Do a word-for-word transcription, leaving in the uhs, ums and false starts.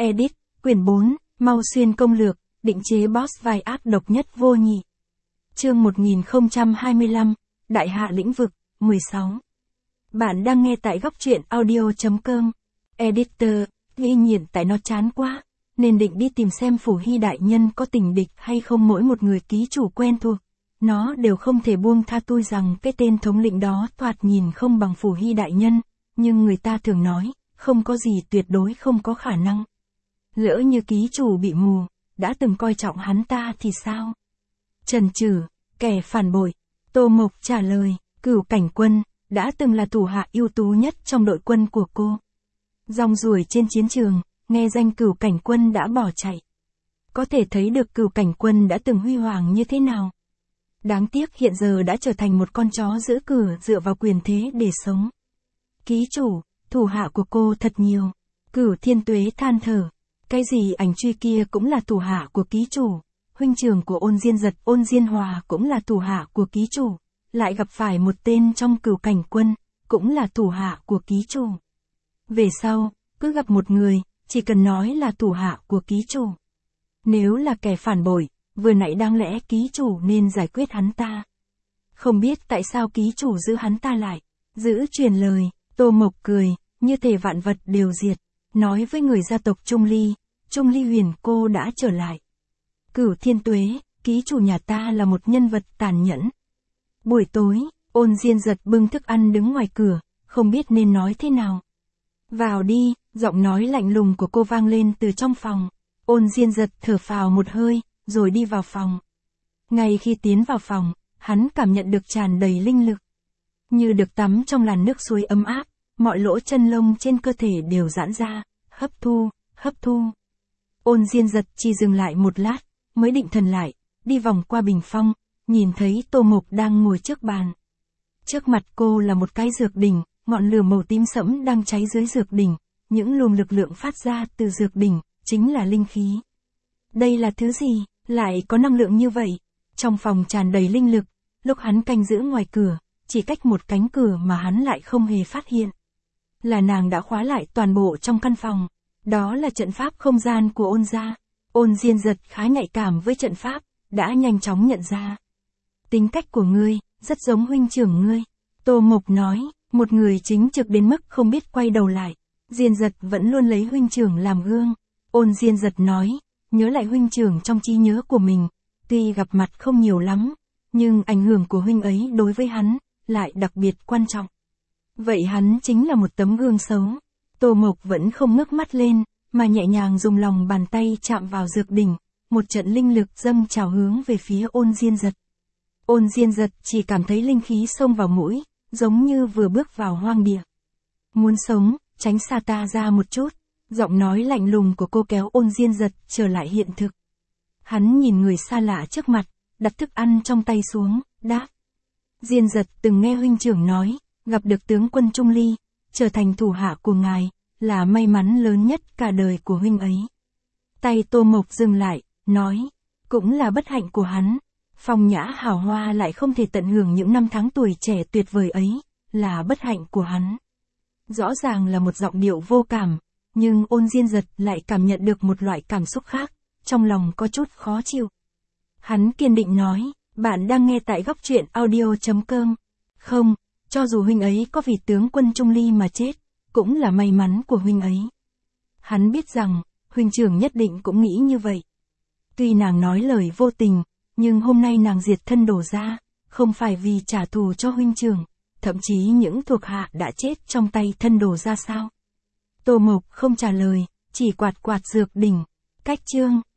Edit, quyển bốn, Mau Xuyên công lược, định chế boss vai ác độc nhất vô nhị. Chương một nghìn không trăm hai mươi lăm, Đại hạ lĩnh vực, mười sáu. Bạn đang nghe tại góc truyện audio.com. Editor, ghi nhiện tại nó chán quá, nên định đi tìm xem Phủ Hy đại nhân có tình địch hay không. Mỗi một người ký chủ quen thuộc, nó đều không thể buông tha. Tôi rằng cái tên thống lĩnh đó thoạt nhìn không bằng Phủ Hy đại nhân, nhưng người ta thường nói, không có gì tuyệt đối không có khả năng. Lỡ như ký chủ bị mù, đã từng coi trọng hắn ta thì sao? Trần trừ, kẻ phản bội. Tô Mộc trả lời, Cửu Cảnh Quân, đã từng là thủ hạ ưu tú nhất trong đội quân của cô. Rong ruổi trên chiến trường, nghe danh Cửu Cảnh Quân đã bỏ chạy. Có thể thấy được Cửu Cảnh Quân đã từng huy hoàng như thế nào. Đáng tiếc hiện giờ đã trở thành một con chó giữ cửa dựa vào quyền thế để sống. Ký chủ, thủ hạ của cô thật nhiều. Cửu Thiên Tuế than thở. Cái gì ảnh truy kia cũng là thủ hạ của ký chủ. Huynh trưởng của Ôn Diên Giật, Ôn Diên Hòa cũng là thủ hạ của ký chủ. Lại gặp phải một tên trong Cửu Cảnh Quân, cũng là thủ hạ của ký chủ. Về sau, cứ gặp một người, chỉ cần nói là thủ hạ của ký chủ. Nếu là kẻ phản bội, vừa nãy đáng lẽ ký chủ nên giải quyết hắn ta. Không biết tại sao ký chủ giữ hắn ta lại. Giữ truyền lời, Tô Mộc cười, như thể vạn vật đều diệt. Nói với người gia tộc Trung Ly, Trung Ly Huyền cô đã trở lại. Cửu Thiên Tuế, ký chủ nhà ta là một nhân vật tàn nhẫn. Buổi tối, Ôn Diên Giật bưng thức ăn đứng ngoài cửa, không biết nên nói thế nào. Vào đi, giọng nói lạnh lùng của cô vang lên từ trong phòng. Ôn Diên Giật thở phào một hơi, rồi đi vào phòng. Ngay khi tiến vào phòng, hắn cảm nhận được tràn đầy linh lực. Như được tắm trong làn nước suối ấm áp, mọi lỗ chân lông trên cơ thể đều giãn ra, hấp thu, hấp thu. Ôn Diên Giật chỉ dừng lại một lát, mới định thần lại, đi vòng qua bình phong, nhìn thấy Tô Mộc đang ngồi trước bàn. Trước mặt cô là một cái dược đỉnh, ngọn lửa màu tím sẫm đang cháy dưới dược đỉnh, những luồng lực lượng phát ra từ dược đỉnh, chính là linh khí. Đây là thứ gì, lại có năng lượng như vậy? Trong phòng tràn đầy linh lực, lúc hắn canh giữ ngoài cửa, chỉ cách một cánh cửa mà hắn lại không hề phát hiện. Là nàng đã khóa lại toàn bộ trong căn phòng. Đó là trận pháp không gian của Ôn gia. Ôn Diên Giật khá nhạy cảm với trận pháp, đã nhanh chóng nhận ra. Tính cách của ngươi, rất giống huynh trưởng ngươi. Tô Mộc nói, một người chính trực đến mức không biết quay đầu lại. Diên Giật vẫn luôn lấy huynh trưởng làm gương. Ôn Diên Giật nói, nhớ lại huynh trưởng trong trí nhớ của mình. Tuy gặp mặt không nhiều lắm, nhưng ảnh hưởng của huynh ấy đối với hắn, lại đặc biệt quan trọng. Vậy hắn chính là một tấm gương xấu. Tô Mộc vẫn không ngước mắt lên, mà nhẹ nhàng dùng lòng bàn tay chạm vào dược đỉnh, một trận linh lực dâng trào hướng về phía Ôn Diên Giật. Ôn Diên Giật chỉ cảm thấy linh khí xông vào mũi, giống như vừa bước vào hoang địa. Muốn sống, tránh xa ta ra một chút, giọng nói lạnh lùng của cô kéo Ôn Diên Giật trở lại hiện thực. Hắn nhìn người xa lạ trước mặt, đặt thức ăn trong tay xuống, đáp. Diên Giật từng nghe huynh trưởng nói, gặp được tướng quân Trung Ly, trở thành thủ hạ của ngài, là may mắn lớn nhất cả đời của huynh ấy. Tay Tô Mộc dừng lại, nói, cũng là bất hạnh của hắn. Phong nhã hào hoa lại không thể tận hưởng những năm tháng tuổi trẻ tuyệt vời ấy, là bất hạnh của hắn. Rõ ràng là một giọng điệu vô cảm, nhưng Ôn Diên Giật lại cảm nhận được một loại cảm xúc khác, trong lòng có chút khó chịu. Hắn kiên định nói, bạn đang nghe tại góc truyện audio.com. Không, cho dù huynh ấy có vì tướng quân Trung Ly mà chết, cũng là may mắn của huynh ấy. Hắn biết rằng, huynh trưởng nhất định cũng nghĩ như vậy. Tuy nàng nói lời vô tình, nhưng hôm nay nàng diệt thân đổ ra, không phải vì trả thù cho huynh trưởng, thậm chí những thuộc hạ đã chết trong tay thân đổ ra sao. Tô Mộc không trả lời, chỉ quạt quạt dược đỉnh. Cách chương.